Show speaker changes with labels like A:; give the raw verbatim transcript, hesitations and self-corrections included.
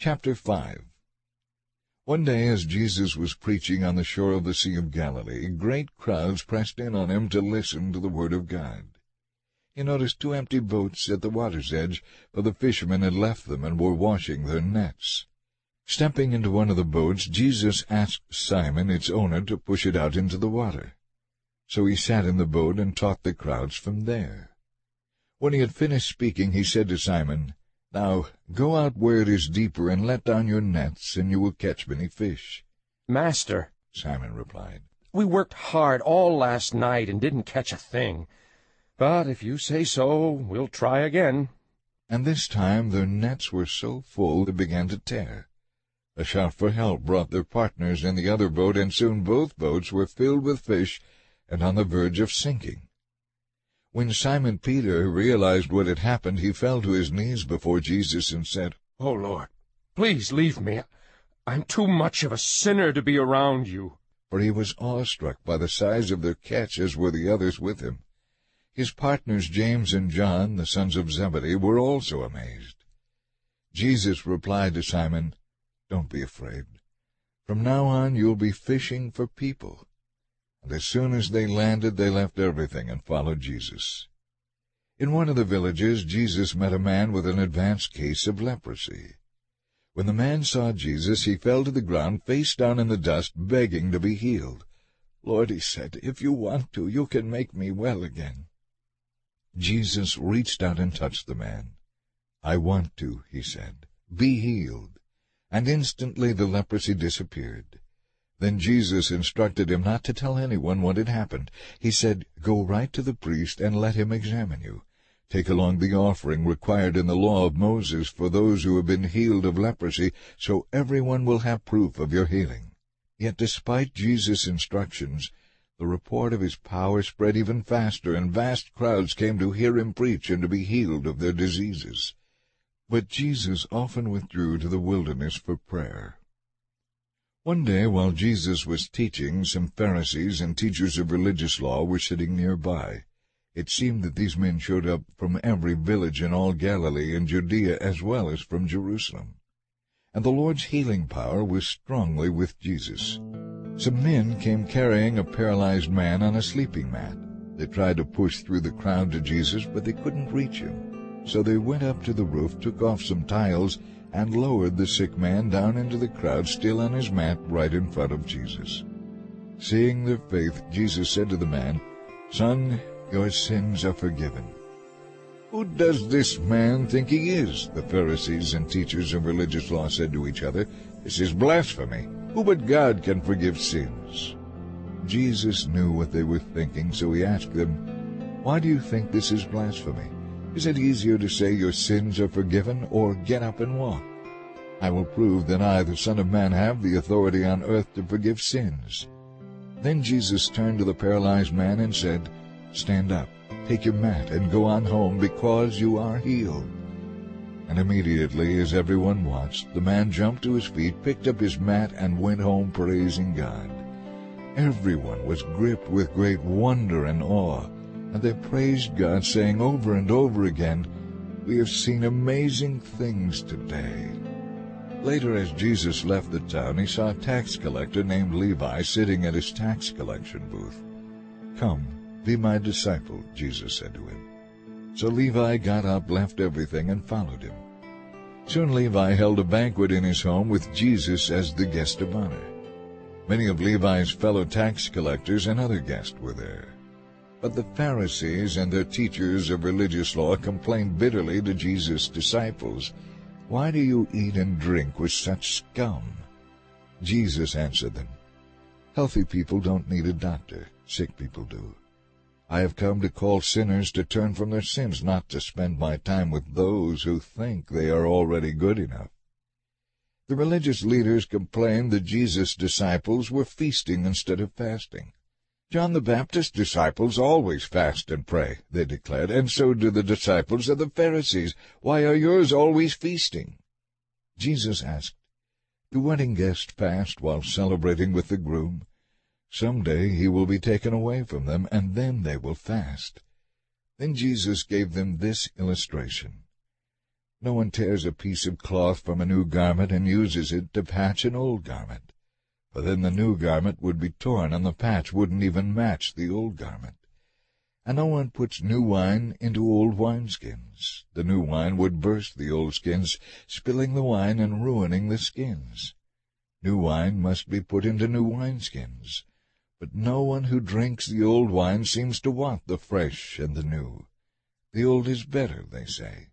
A: Chapter five. One day as Jesus was preaching on the shore of the Sea of Galilee, great crowds pressed in on him to listen to the word of God. He noticed two empty boats at the water's edge, for the fishermen had left them and were washing their nets. Stepping into one of the boats, Jesus asked Simon, its owner, to push it out into the water. So he sat in the boat and taught the crowds from there. When he had finished speaking, he said to Simon, "Now go out where it is deeper and let down your nets, and you will catch many fish."
B: "Master,"
A: Simon replied,
B: "we worked hard all last night and didn't catch a thing. But if you say so, we'll try again."
A: And this time their nets were so full they began to tear. A shout for help brought their partners in the other boat, and soon both boats were filled with fish and on the verge of sinking. When Simon Peter realized what had happened, he fell to his knees before Jesus and said,
B: "Oh, Lord, please leave me. I'm too much of a sinner to be around you."
A: For he was awestruck by the size of their catch, as were the others with him. His partners James and John, the sons of Zebedee, were also amazed. Jesus replied to Simon, "Don't be afraid. From now on you'll be fishing for people." And as soon as they landed, they left everything and followed Jesus. In one of the villages, Jesus met a man with an advanced case of leprosy. When the man saw Jesus, he fell to the ground, face down in the dust, begging to be healed. "Lord," he said, "if you want to, you can make me well again." Jesus reached out and touched the man. "I want to," he said. "Be healed." And instantly the leprosy disappeared. Then Jesus instructed him not to tell anyone what had happened. He said, "Go right to the priest and let him examine you. Take along the offering required in the law of Moses for those who have been healed of leprosy, so everyone will have proof of your healing." Yet despite Jesus' instructions, the report of his power spread even faster, and vast crowds came to hear him preach and to be healed of their diseases. But Jesus often withdrew to the wilderness for prayer. One day, while Jesus was teaching, some Pharisees and teachers of religious law were sitting nearby. It seemed that these men showed up from every village in all Galilee and Judea, as well as from Jerusalem. And the Lord's healing power was strongly with Jesus. Some men came carrying a paralyzed man on a sleeping mat. They tried to push through the crowd to Jesus, but they couldn't reach him. So they went up to the roof, took off some tiles, and lowered the sick man down into the crowd, still on his mat, right in front of Jesus. Seeing their faith, Jesus said to the man, "Son, your sins are forgiven." "Who does this man think he is?" the Pharisees and teachers of religious law said to each other. "This is blasphemy. Who but God can forgive sins?" Jesus knew what they were thinking, so he asked them, "Why do you think this is blasphemy? Is it easier to say your sins are forgiven, or get up and walk? I will prove that I, the Son of Man, have the authority on earth to forgive sins." Then Jesus turned to the paralyzed man and said, "Stand up, take your mat, and go on home, because you are healed." And immediately, as everyone watched, the man jumped to his feet, picked up his mat, and went home praising God. Everyone was gripped with great wonder and awe, and they praised God, saying over and over again, "We have seen amazing things today." Later, as Jesus left the town, he saw a tax collector named Levi sitting at his tax collection booth. "Come, be my disciple," Jesus said to him. So Levi got up, left everything, and followed him. Soon Levi held a banquet in his home with Jesus as the guest of honor. Many of Levi's fellow tax collectors and other guests were there. But the Pharisees and their teachers of religious law complained bitterly to Jesus' disciples, "Why do you eat and drink with such scum?" Jesus answered them, "Healthy people don't need a doctor, sick people do. I have come to call sinners to turn from their sins, not to spend my time with those who think they are already good enough." The religious leaders complained that Jesus' disciples were feasting instead of fasting. "John the Baptist's disciples always fast and pray," they declared, "and so do the disciples of the Pharisees. Why are yours always feasting?" Jesus asked, "Do wedding guests fast while celebrating with the groom? Some day he will be taken away from them, and then they will fast." Then Jesus gave them this illustration. No one tears a piece of cloth from a new garment and uses it to patch an old garment, for then the new garment would be torn, and the patch wouldn't even match the old garment. And no one puts new wine into old wineskins. The new wine would burst the old skins, spilling the wine and ruining the skins. New wine must be put into new wineskins. But no one who drinks the old wine seems to want the fresh and the new. The old is better, they say.